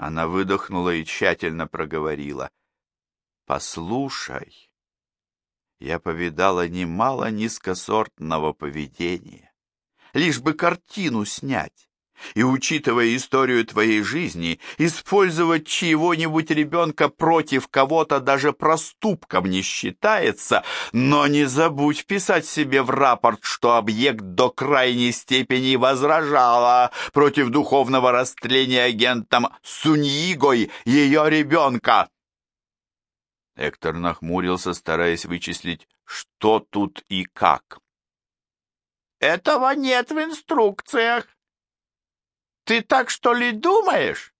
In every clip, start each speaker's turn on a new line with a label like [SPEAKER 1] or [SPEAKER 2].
[SPEAKER 1] Она выдохнула и тщательно проговорила. «Послушай, я повидала немало низкосортного поведения. Лишь бы картину снять. И, учитывая историю твоей жизни, использовать чьего-нибудь ребенка против кого-то даже проступком не считается, но не забудь писать себе в рапорт, что объект до крайней степени возражала против духовного растления агентом Суньигой ее ребенка». Эктор нахмурился, стараясь вычислить, что тут и как. «Этого нет в инструкциях. Ты так, что ли, думаешь?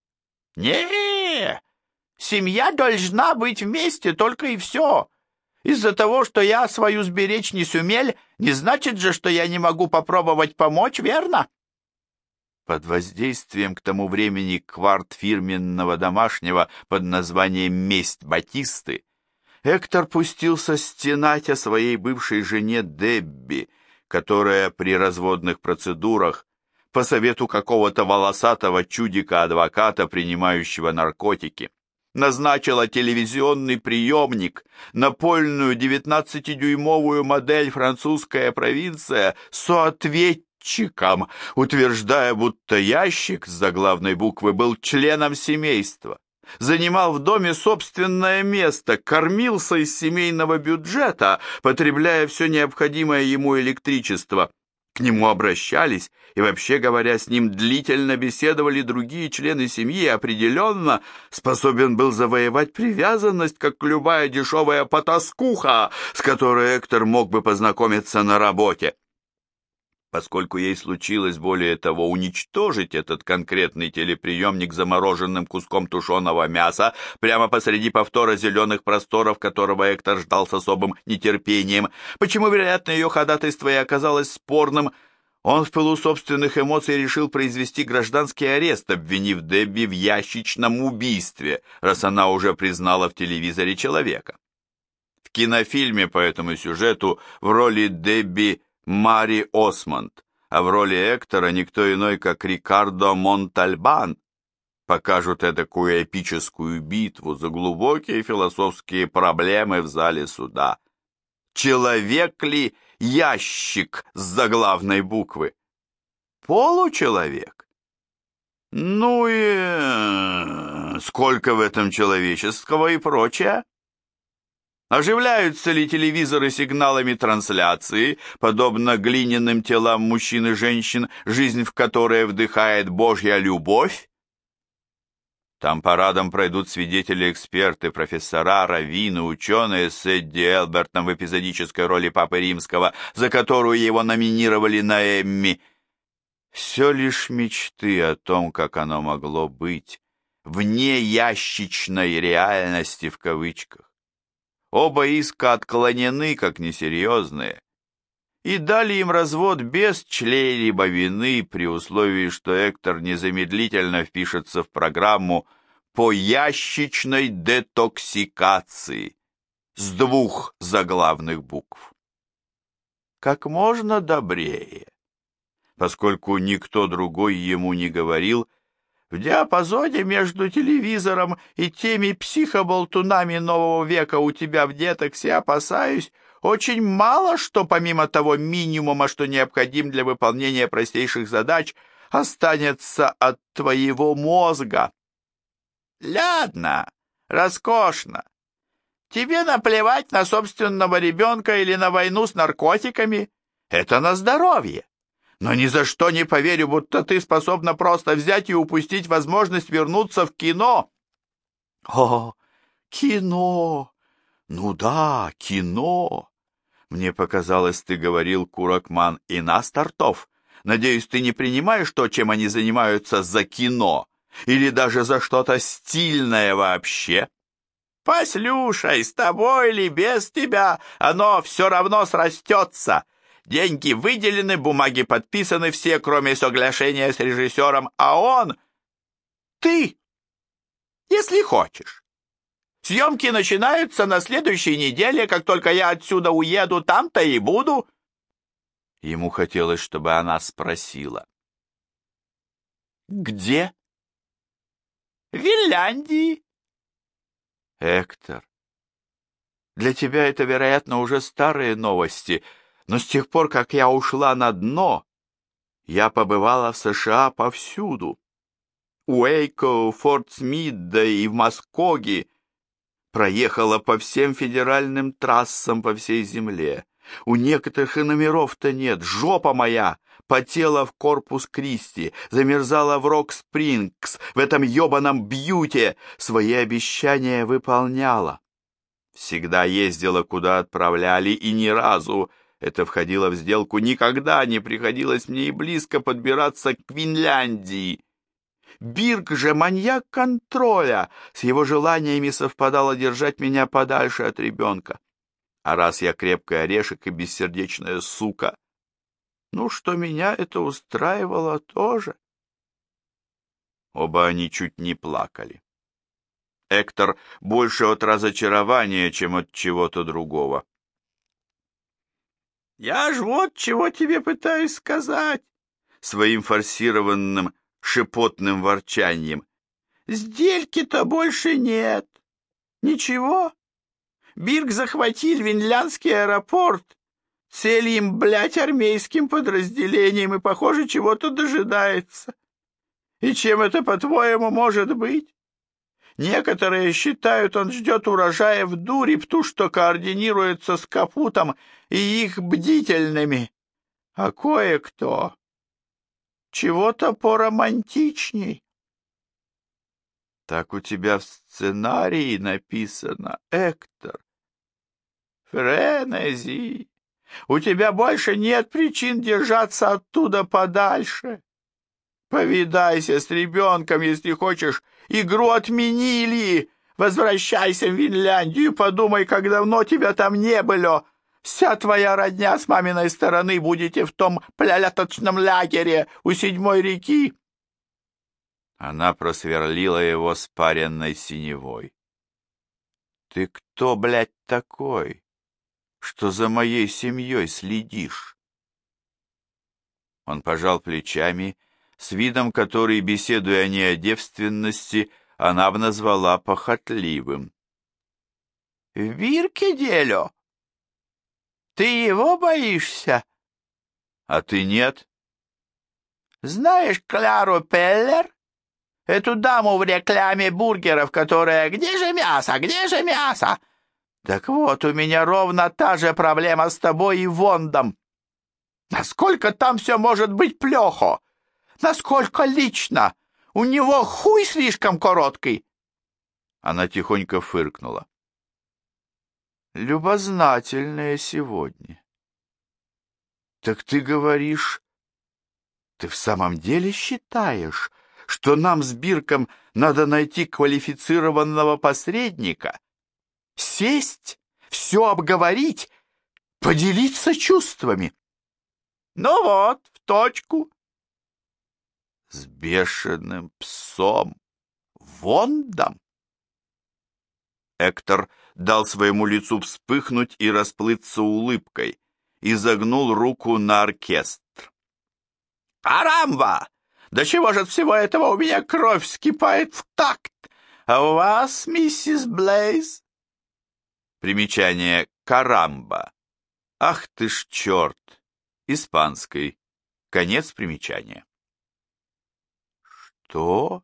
[SPEAKER 1] Не, семья должна быть вместе, только и все. Из-за того, что я свою сберечь не сумел, не значит же, что я не могу попробовать помочь, верно?» Под воздействием к тому времени кварт фирменного домашнего под названием «Месть Батисты» Эктор пустился стенать о своей бывшей жене Дебби, которая при разводных процедурах по совету какого-то волосатого чудика-адвоката, принимающего наркотики, назначила телевизионный приемник, напольную 19-дюймовую модель «Французская провинция» соответчиком, утверждая, будто ящик с заглавной буквы был членом семейства, занимал в доме собственное место, кормился из семейного бюджета, потребляя все необходимое ему электричество. К нему обращались и, вообще говоря, с ним длительно беседовали другие члены семьи, определенно способен был завоевать привязанность, как любая дешевая потаскуха, с которой Эктор мог бы познакомиться на работе. Поскольку ей случилось, более того, уничтожить этот конкретный телеприемник замороженным куском тушеного мяса прямо посреди повтора зеленых просторов, которого Эктор ждал с особым нетерпением, почему, вероятно, ее ходатайство и оказалось спорным, он в пылу собственных эмоций решил произвести гражданский арест, обвинив Дебби в ящичном убийстве, раз она уже признала в телевизоре человека. В кинофильме по этому сюжету в роли Дебби Мари Осмонд, а в роли Эктора никто иной, как Рикардо Монтальбан, покажут эдакую эпическую битву за глубокие философские проблемы в зале суда. Человек ли ящик с заглавной буквы? Получеловек? Ну и сколько в этом человеческого и прочее? Оживляются ли телевизоры сигналами трансляции, подобно глиняным телам мужчин и женщин, жизнь в которые вдыхает Божья любовь? Там парадом пройдут свидетели-эксперты, профессора, раввины, ученые с Эдди Элбертом в эпизодической роли Папы Римского, за которую его номинировали на Эмми. Все лишь мечты о том, как оно могло быть, вне ящичной реальности в кавычках. Оба иска отклонены, как несерьезные, и дали им развод без чьей-либо вины при условии, что Эктор незамедлительно впишется в программу по ящичной детоксикации с 2 заглавных букв. Как можно добрее, поскольку никто другой ему не говорил, в диапазоне между телевизором и теми психоболтунами нового века у тебя в детоксе, опасаюсь, очень мало что помимо того минимума, что необходим для выполнения простейших задач, останется от твоего мозга. Ладно, роскошно. Тебе наплевать на собственного ребенка или на войну с наркотиками. Это на здоровье. Но ни за что не поверю, будто ты способна просто взять и упустить возможность вернуться в кино. О, кино! Ну да, кино! Мне показалось, ты говорил Куракман и Настартов. Надеюсь, ты не принимаешь то, чем они занимаются, за кино? Или даже за что-то стильное вообще? Послушай, с тобой или без тебя, оно все равно срастется. Деньги выделены, бумаги подписаны все, кроме соглашения с режиссером, а он... Ты, если хочешь. Съемки начинаются на следующей неделе, как только я отсюда уеду, там-то и буду. Ему хотелось, чтобы она спросила. Где? Финляндии. Эктор, для тебя это, вероятно, уже старые новости, но с тех пор, как я ушла на дно, я побывала в США повсюду. У Эйко, Форт Смитта и в Маскоге. Проехала по всем федеральным трассам по всей земле. У некоторых и номеров-то нет. Жопа моя потела в Корпус Кристи, замерзала в Рок-Спрингс, в этом ебаном Бьюте. Свои обещания выполняла. Всегда ездила, куда отправляли, и ни разу, это входило в сделку, никогда не приходилось мне и близко подбираться к Финляндии. Бирк же маньяк контроля, с его желаниями совпадало держать меня подальше от ребенка. А раз я крепкий орешек и бессердечная сука, ну, что меня это устраивало тоже. Оба они чуть не плакали. Эктор больше от разочарования, чем от чего-то другого. «Я ж вот чего тебе пытаюсь сказать», своим форсированным шепотным ворчанием. «Сделки-то больше нет. Ничего. Бирк захватил Винляндский аэропорт. Цель им, блядь, армейским подразделением и, похоже, чего-то дожидается. И чем это, по-твоему, может быть? Некоторые считают, он ждет урожая в Дурипту, что координируется с Капутом и их бдительными. А кое-кто чего-то поромантичней. Так у тебя в сценарии написано, Эктор. Френези, у тебя больше нет причин держаться оттуда подальше. Повидайся с ребенком, если хочешь. Игру отменили. Возвращайся в Финляндию, подумай, как давно тебя там не было. Вся твоя родня с маминой стороны будете в том пляляторном лагере у 7-й реки. Она просверлила его спаренной синевой. Ты кто, блядь, такой, что за моей семьей следишь? Он пожал плечами, с видом, который, беседуя не о девственности, она б назвала похотливым. — В Бирке дело? Ты его боишься? — А ты нет? — Знаешь Клару Пеллер? Эту даму в рекламе бургеров, которая «Где же мясо? Где же мясо?» Так вот, у меня ровно та же проблема с тобой и Вондом. Насколько там все может быть плохо? Насколько лично? У него хуй слишком короткий. Она тихонько фыркнула. Любознательная сегодня. Так ты говоришь, ты в самом деле считаешь, что нам с Бирком надо найти квалифицированного посредника, сесть, все обговорить, поделиться чувствами? Ну вот, в точку. С бешеным псом Вондом? Эктор дал своему лицу вспыхнуть и расплыться улыбкой и загнул руку на оркестр. «Карамба! Да чего же от всего этого у меня кровь вскипает в такт? А у вас, миссис Блейз?» Примечание «карамба». Ах ты ж черт! Испанской. Конец примечания. «Что?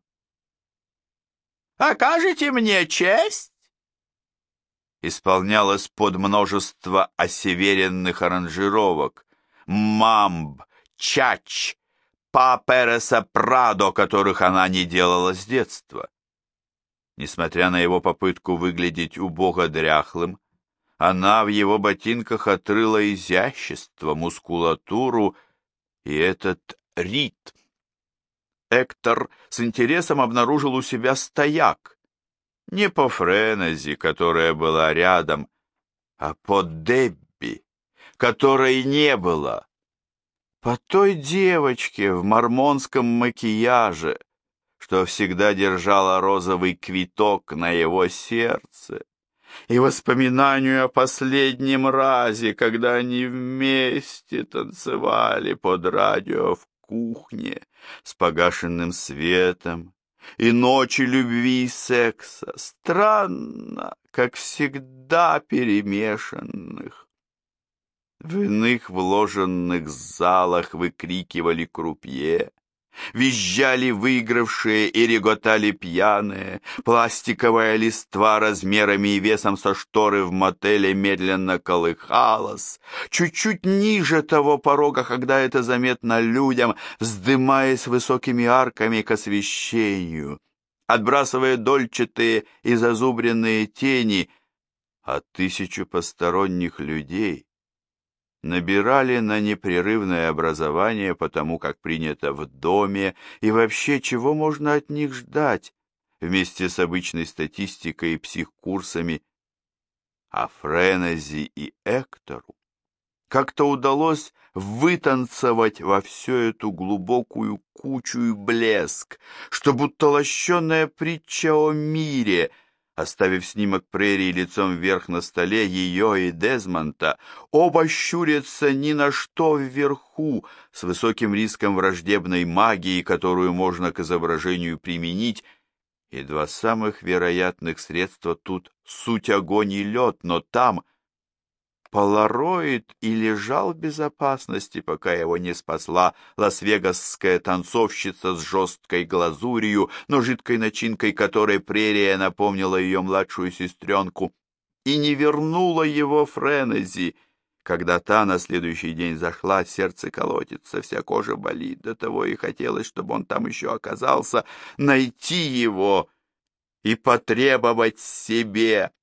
[SPEAKER 1] Окажете мне честь?» Исполнялось под множество осеверенных аранжировок. Мамб, чач, па Переса Прадо, которых она не делала с детства. Несмотря на его попытку выглядеть убого дряхлым, она в его ботинках отрыла изящество, мускулатуру и этот ритм. Эктор с интересом обнаружил у себя стояк. Не по Френези, которая была рядом, а по Дебби, которой не было. По той девочке в мормонском макияже, что всегда держала розовый квиток на его сердце, и воспоминанию о последнем разе, когда они вместе танцевали под радио в кухне с погашенным светом, и ночи любви и секса, странно, как всегда перемешанных. В иных вложенных залах выкрикивали крупье, визжали выигравшие и реготали пьяные, пластиковая листва размерами и весом со шторы в мотеле медленно колыхалась, чуть-чуть ниже того порога, когда это заметно людям, вздымаясь высокими арками к освещению, отбрасывая дольчатые и зазубренные тени, а тысячу посторонних людей набирали на непрерывное образование, потому как принято в доме, и вообще, чего можно от них ждать, вместе с обычной статистикой и психкурсами. А Френези и Эктору как-то удалось вытанцевать во всю эту глубокую кучу и блеск, что будто лощеная притча о мире — оставив снимок прерии лицом вверх на столе, ее и Дезмонта, оба щурятся ни на что вверху, с высоким риском враждебной магии, которую можно к изображению применить, и два самых вероятных средства тут — суть огонь и лед, но там полароид и лежал в безопасности, пока его не спасла лас-вегасская танцовщица с жесткой глазурью, но жидкой начинкой которой прерия напомнила ее младшую сестренку, и не вернула его Френези. Когда та на следующий день зашла, сердце колотится, вся кожа болит, до того и хотелось, чтобы он там еще оказался, найти его и потребовать себе.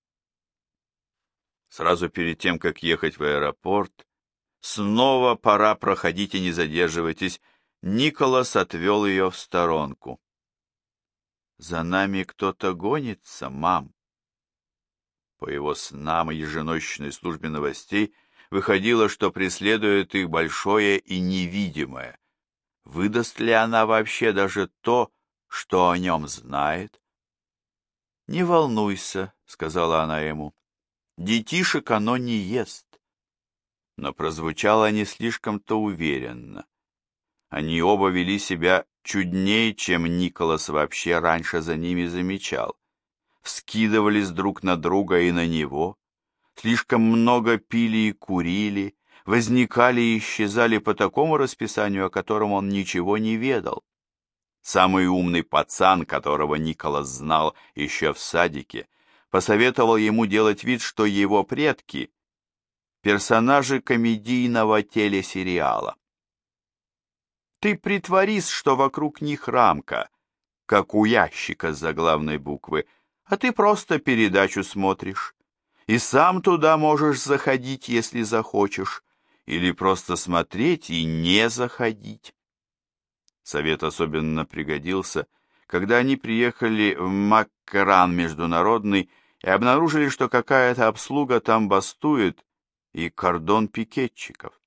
[SPEAKER 1] Сразу перед тем, как ехать в аэропорт, снова пора проходить и не задерживайтесь, Николас отвел ее в сторонку. «За нами кто-то гонится, мам». По его снам и еженочной службе новостей выходило, что преследует их большое и невидимое. Выдаст ли она вообще даже то, что о нем знает? «Не волнуйся», — сказала она ему. «Детишек оно не ест». Но прозвучало не слишком-то уверенно. Они оба вели себя чуднее, чем Николас вообще раньше за ними замечал. Вскидывались друг на друга и на него, слишком много пили и курили, возникали и исчезали по такому расписанию, о котором он ничего не ведал. Самый умный пацан, которого Николас знал еще в садике, посоветовал ему делать вид, что его предки — персонажи комедийного телесериала. Ты притворись, что вокруг них рамка, как у ящика с заглавной буквы, а ты просто передачу смотришь. И сам туда можешь заходить, если захочешь, или просто смотреть и не заходить. Совет особенно пригодился, когда они приехали в Маккаран международный и обнаружили, что какая-то обслуга там бастует, и кордон пикетчиков.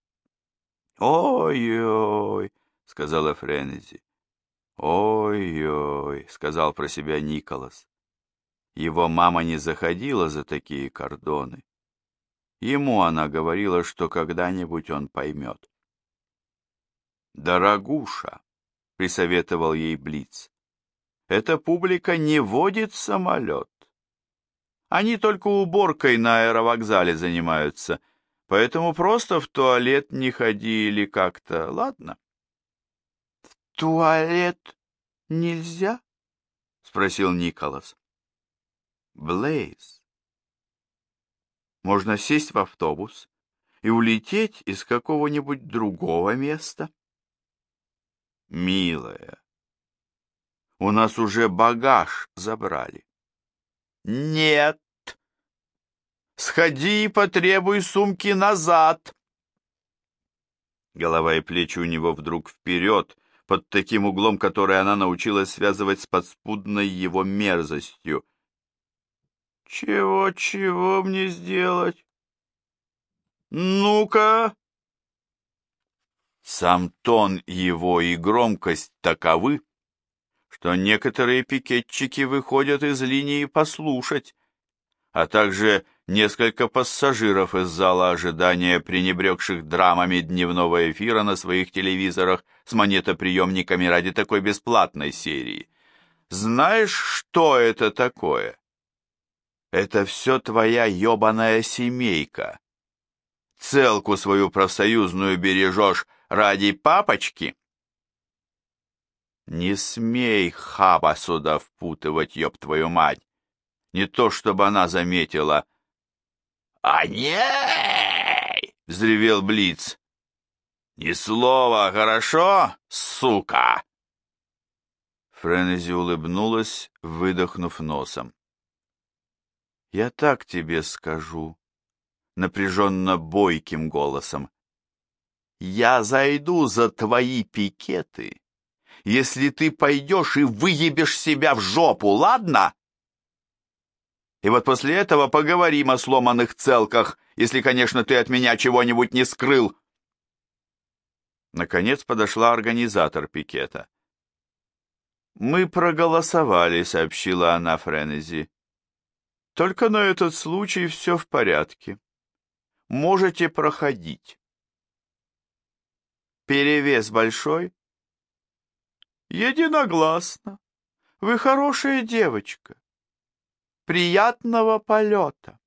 [SPEAKER 1] «Ой-ой», — сказала Френези. «Ой-ой», — сказал про себя Николас. Его мама не заходила за такие кордоны. Ему она говорила, что когда-нибудь он поймет. «Дорогуша», — присоветовал ей Блиц, — «эта публика не водит самолет. Они только уборкой на аэровокзале занимаются, поэтому просто в туалет не ходи или как-то, ладно?» «В туалет нельзя?» — спросил Николас. «Блейз, можно сесть в автобус и улететь из какого-нибудь другого места?» «Милая, у нас уже багаж забрали». «Нет! Сходи и потребуй сумки назад!» Голова и плечи у него вдруг вперед, под таким углом, который она научилась связывать с подспудной его мерзостью. «Чего мне сделать? Ну-ка!» Сам тон его и громкость таковы, что некоторые пикетчики выходят из линии послушать, а также несколько пассажиров из зала ожидания, пренебрегших драмами дневного эфира на своих телевизорах с монетоприемниками ради такой бесплатной серии. Знаешь, что это такое? Это все твоя ебаная семейка. Целку свою профсоюзную бережешь ради папочки? Не смей хаба сюда впутывать, ёб твою мать. Не то, чтобы она заметила. «А ней!» — взревел Блиц. «Ни слова, хорошо, сука?» Френези улыбнулась, выдохнув носом. «Я так тебе скажу», напряженно бойким голосом. «Я зайду за твои пикеты, если ты пойдешь и выебешь себя в жопу, ладно? И вот после этого поговорим о сломанных целках, если, конечно, ты от меня чего-нибудь не скрыл». Наконец подошла организатор пикета. «Мы проголосовали», — сообщила она Френези. «Только на этот случай все в порядке. Можете проходить». «Перевес большой?» «Единогласно. Вы хорошая девочка. Приятного полета».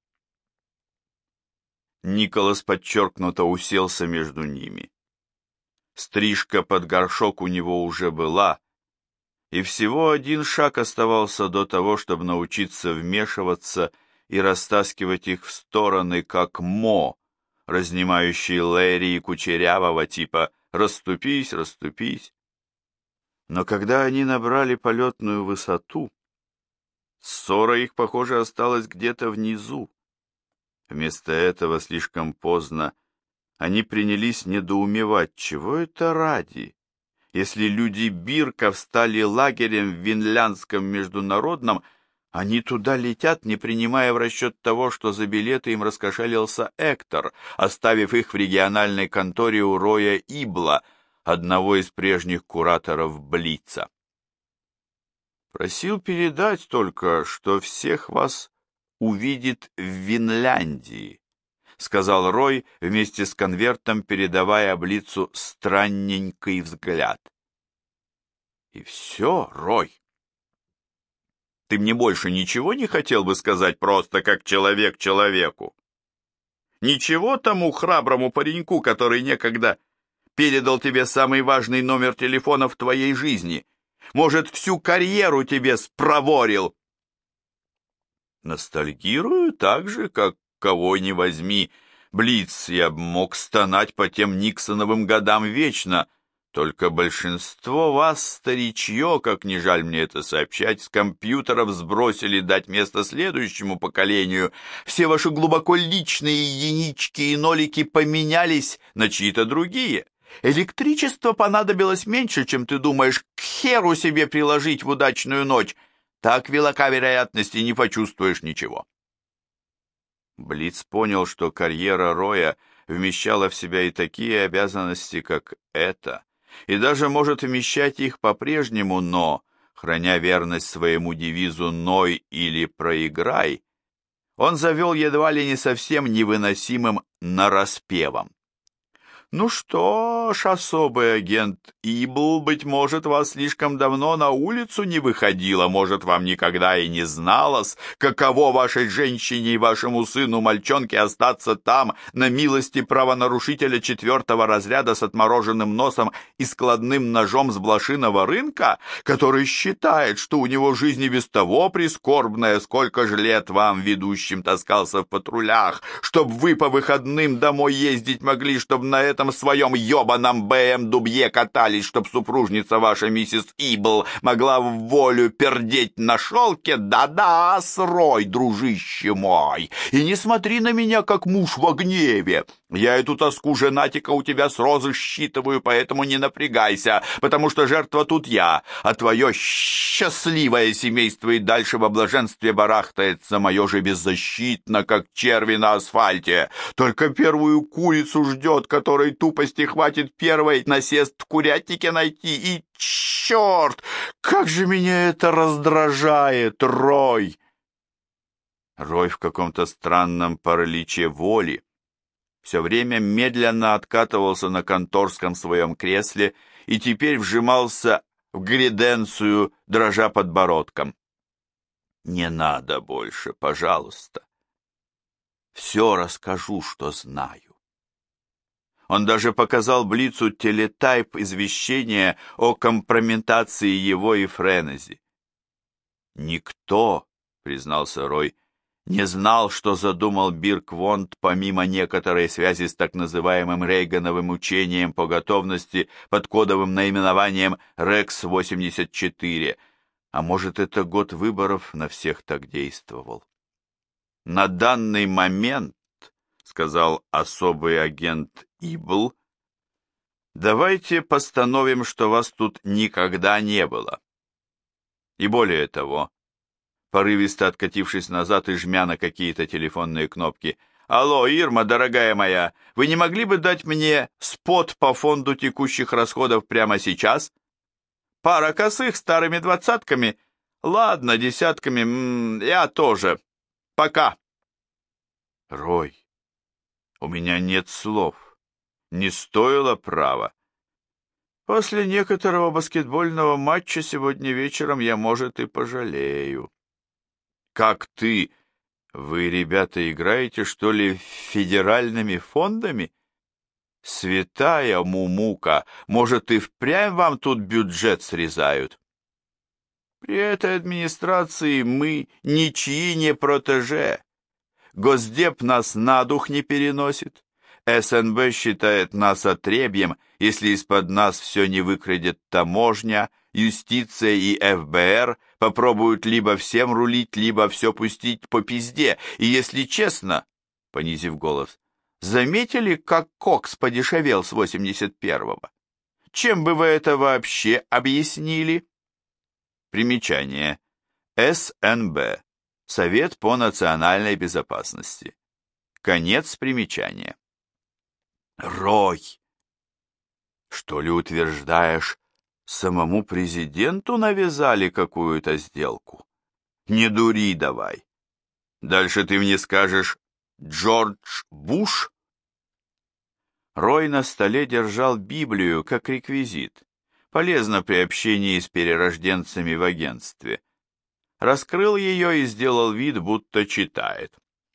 [SPEAKER 1] Николас подчеркнуто уселся между ними. Стрижка под горшок у него уже была, и всего один шаг оставался до того, чтобы научиться вмешиваться и растаскивать их в стороны, как Мо, разнимающий Лэри и Кучерявого, типа «расступись, расступись». Но когда они набрали полетную высоту, ссора их, похоже, осталась где-то внизу. Вместо этого слишком поздно они принялись недоумевать, чего это ради, если люди Бирка встали лагерем в Винляндском международном, они туда летят, не принимая в расчет того, что за билеты им раскошелился Эктор, оставив их в региональной конторе у Роя Ибла, одного из прежних кураторов Блица. «Просил передать только, что всех вас увидит в Винляндии», — сказал Рой вместе с конвертом, передавая Блицу странненький взгляд. «И все, Рой. Ты мне больше ничего не хотел бы сказать просто как человек человеку? Ничего тому храброму пареньку, который некогда передал тебе самый важный номер телефона в твоей жизни? Может, всю карьеру тебе спроворил?» «Ностальгирую так же, как кого ни возьми. Блиц, я мог стонать по тем Никсоновым годам вечно. Только большинство вас, старичье, как не жаль мне это сообщать, с компьютеров сбросили дать место следующему поколению. Все ваши глубоко личные единички и нолики поменялись на чьи-то другие. Электричество понадобилось меньше, чем ты думаешь, к херу себе приложить в удачную ночь. Так велика вероятность, и не почувствуешь ничего». Блиц понял, что карьера Роя вмещала в себя и такие обязанности, как это, и даже может вмещать их по-прежнему, но, храня верность своему девизу «ной» или «проиграй», он завел едва ли не совсем невыносимым нараспевом. «Ну что ж, особый агент Ибл, быть может, вас слишком давно на улицу не выходила, может, вам никогда и не зналось, каково вашей женщине и вашему сыну, мальчонке, остаться там, на милости правонарушителя 4-го разряда с отмороженным носом и складным ножом с блошиного рынка, который считает, что у него жизнь и без того прискорбная, сколько же лет вам, ведущим, таскался в патрулях, чтоб вы по выходным домой ездить могли, чтоб на этом своем ебаном БМ-дубье катались, чтоб супружница ваша, миссис Ибл, могла в волю пердеть на шелке? Да-да, срой, дружище мой, и не смотри на меня, как муж во гневе. Я эту тоску женатика у тебя с розы считываю, поэтому не напрягайся, потому что жертва тут я, а твое счастливое семейство и дальше во блаженстве барахтается, мое же беззащитно, как черви на асфальте. Только первую курицу ждет, которой тупости хватит первой насест в курятнике найти. И черт, как же меня это раздражает, Рой!» Рой в каком-то странном параличе воли все время медленно откатывался на конторском своем кресле и теперь вжимался в гриденцию, дрожа подбородком. Не надо больше, пожалуйста. Все расскажу, что знаю. Он даже показал Блицу телетайп извещения о компрометации его и Френези. «Никто, — признался Рой, — не знал, что задумал Бирк Вонд помимо некоторой связи с так называемым Рейгановым учением по готовности под кодовым наименованием РЕКС-84, а может, это год выборов на всех так действовал. На данный момент, — сказал особый агент Ибл, — давайте постановим, что вас тут никогда не было. И более того, порывисто откатившись назад и жмя на какие-то телефонные кнопки, «Алло, Ирма, дорогая моя, вы не могли бы дать мне спот по фонду текущих расходов прямо сейчас? Пара косых старыми двадцатками? Ладно, десятками, я тоже. Пока». «Рой, у меня нет слов. Не стоило права. После некоторого баскетбольного матча сегодня вечером я, может, и пожалею». «Как ты? Вы, ребята, играете, что ли, федеральными фондами? Святая Мумука, может, и впрямь вам тут бюджет срезают?» «При этой администрации мы ничьи не протеже. Госдеп нас на дух не переносит. СНБ считает нас отребьем, если из-под нас все не выкрадет таможня, юстиция и ФБР попробуют либо всем рулить, либо все пустить по пизде. И если честно, — понизив голос, — заметили, как кокс подешевел с 81-го? Чем бы вы это вообще объяснили?» Примечание. СНБ. Совет по национальной безопасности. Конец примечания. «Рой, что ли утверждаешь, самому президенту навязали какую-то сделку? Не дури давай. Дальше ты мне скажешь Джордж Буш?» Рой на столе держал Библию как реквизит. Полезно при общении с перерожденцами в агентстве. Раскрыл ее и сделал вид, будто читает.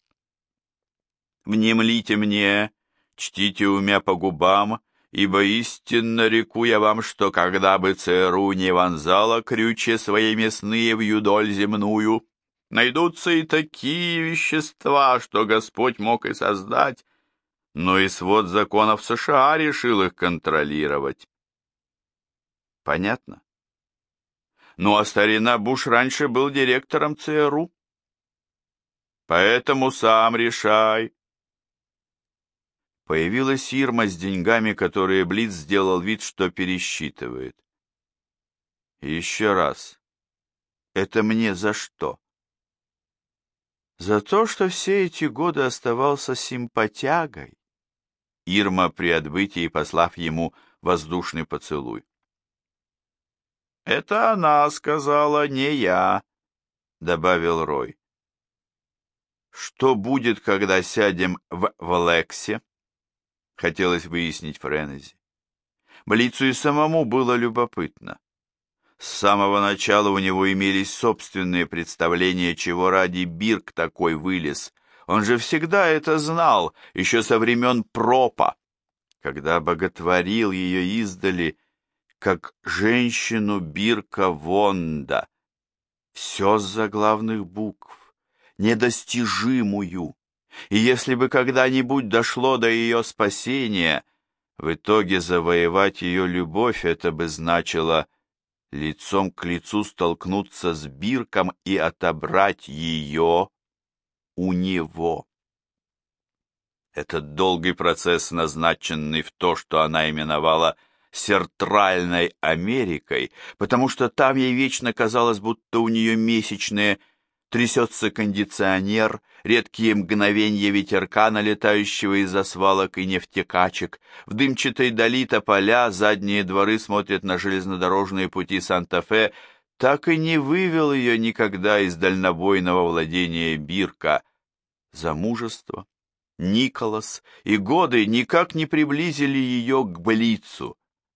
[SPEAKER 1] «Внемлите мне, чтите умя по губам, ибо истинно реку я вам, что когда бы ЦРУ не вонзала крючья свои мясные в юдоль земную, найдутся и такие вещества, что Господь мог и создать, но и свод законов США решил их контролировать». Понятно? Ну, а старина Буш раньше был директором ЦРУ. Поэтому сам решай. Появилась Ирма с деньгами, которые Блиц сделал вид, что пересчитывает. Еще раз. Это мне за что? За то, что все эти годы оставался симпатягой. Ирма при отбытии, послав ему воздушный поцелуй. «Это она сказала, не я», — добавил Рой. «Что будет, когда сядем в Влексе?» — хотелось выяснить Френези. Блицу и самому было любопытно. С самого начала у него имелись собственные представления, чего ради Бирк такой вылез. Он же всегда это знал, еще со времен Пропа, когда боготворил ее издали, как женщину Бирка Вонда. Все с заглавных букв, недостижимую. И если бы когда-нибудь дошло до ее спасения, в итоге завоевать ее любовь, это бы значило лицом к лицу столкнуться с Бирком и отобрать ее у него. Этот долгий процесс, назначенный в то, что она именовала Центральной Америкой, потому что там ей вечно казалось, будто у нее месячные, трясется кондиционер, редкие мгновенья ветерка, налетающего из-за свалок и нефтекачек, в дымчатой дали тополя, задние дворы смотрят на железнодорожные пути Санта-Фе, так и не вывел ее никогда из дальнобойного владения Бирка. Замужество, Николас и годы никак не приблизили ее к Блицу.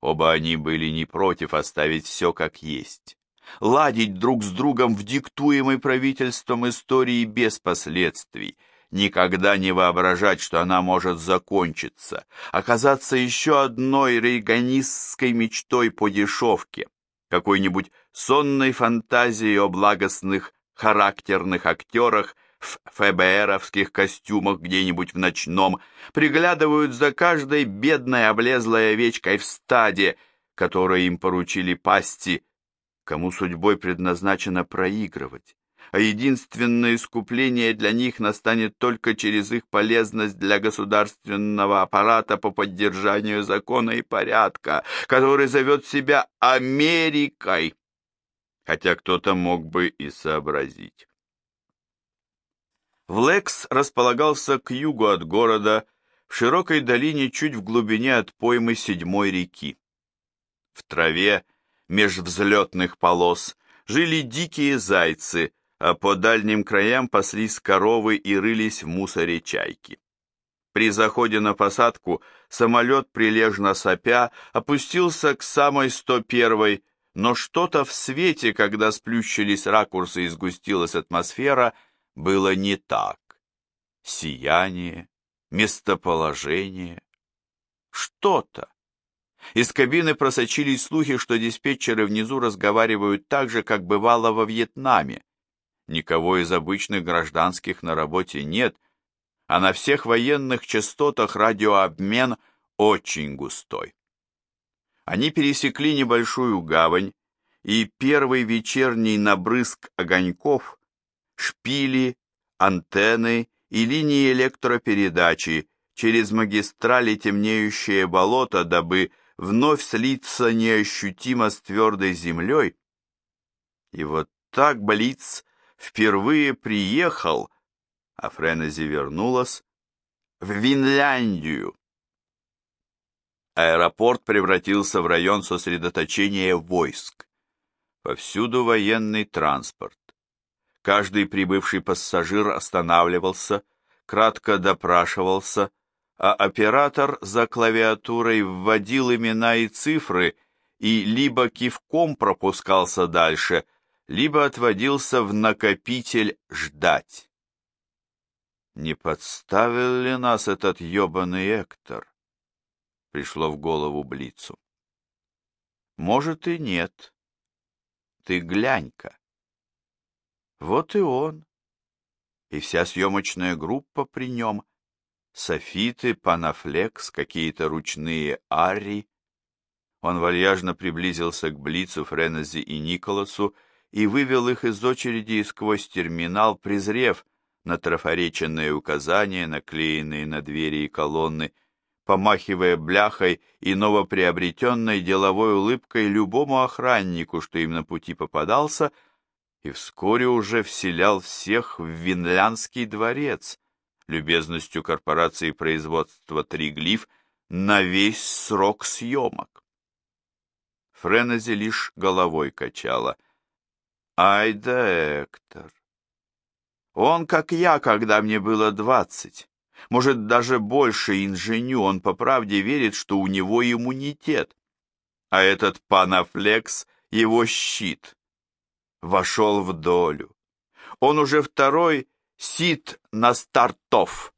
[SPEAKER 1] Оба они были не против оставить все как есть, ладить друг с другом в диктуемой правительством истории без последствий, никогда не воображать, что она может закончиться, оказаться еще одной рейганистской мечтой по дешевке, какой-нибудь сонной фантазией о благостных характерных актерах в ФБРовских костюмах где-нибудь в ночном, приглядывают за каждой бедной облезлой овечкой в стаде, которой им поручили пасти, кому судьбой предназначено проигрывать, а единственное искупление для них настанет только через их полезность для государственного аппарата по поддержанию закона и порядка, который зовет себя Америкой, хотя кто-то мог бы и сообразить. Влекс располагался к югу от города, в широкой долине чуть в глубине от поймы седьмой реки. В траве, меж взлетных полос, жили дикие зайцы, а по дальним краям паслись коровы и рылись в мусоре чайки. При заходе на посадку самолет, прилежно сопя, опустился к самой 101-й, но что-то в свете, когда сплющились ракурсы и сгустилась атмосфера, было не так. Сияние, местоположение, что-то. Из кабины просочились слухи, что диспетчеры внизу разговаривают так же, как бывало во Вьетнаме. Никого из обычных гражданских на работе нет, а на всех военных частотах радиообмен очень густой. Они пересекли небольшую гавань, и первый вечерний набрызг огоньков, шпили, антенны и линии электропередачи через магистрали темнеющее болото, дабы вновь слиться неощутимо с твердой землей. И вот так Блиц впервые приехал, а Френези вернулась, в Винляндию. Аэропорт превратился в район сосредоточения войск. Повсюду военный транспорт. Каждый прибывший пассажир останавливался, кратко допрашивался, а оператор за клавиатурой вводил имена и цифры и либо кивком пропускался дальше, либо отводился в накопитель ждать. «Не подставил ли нас этот ебаный Эктор?» — пришло в голову Блицу. «Может и нет. Ты глянь-ка. Вот и он. И вся съемочная группа при нем. Софиты, Панафлекс, какие-то ручные арри». Он вальяжно приблизился к Блицу, Френези и Николасу и вывел их из очереди сквозь терминал, презрев на трафареченные указания, наклеенные на двери и колонны, помахивая бляхой и новоприобретенной деловой улыбкой любому охраннику, что им на пути попадался, и вскоре уже вселял всех в Винляндский дворец, любезностью корпорации производства «Триглиф» на весь срок съемок. Френези лишь головой качала. Ай да Эктор! Он, как я, когда мне было 20. Может, даже больше инженю, он по правде верит, что у него иммунитет. А этот Панафлекс — его щит. Вошел в долю. Он уже второй сит на стартов.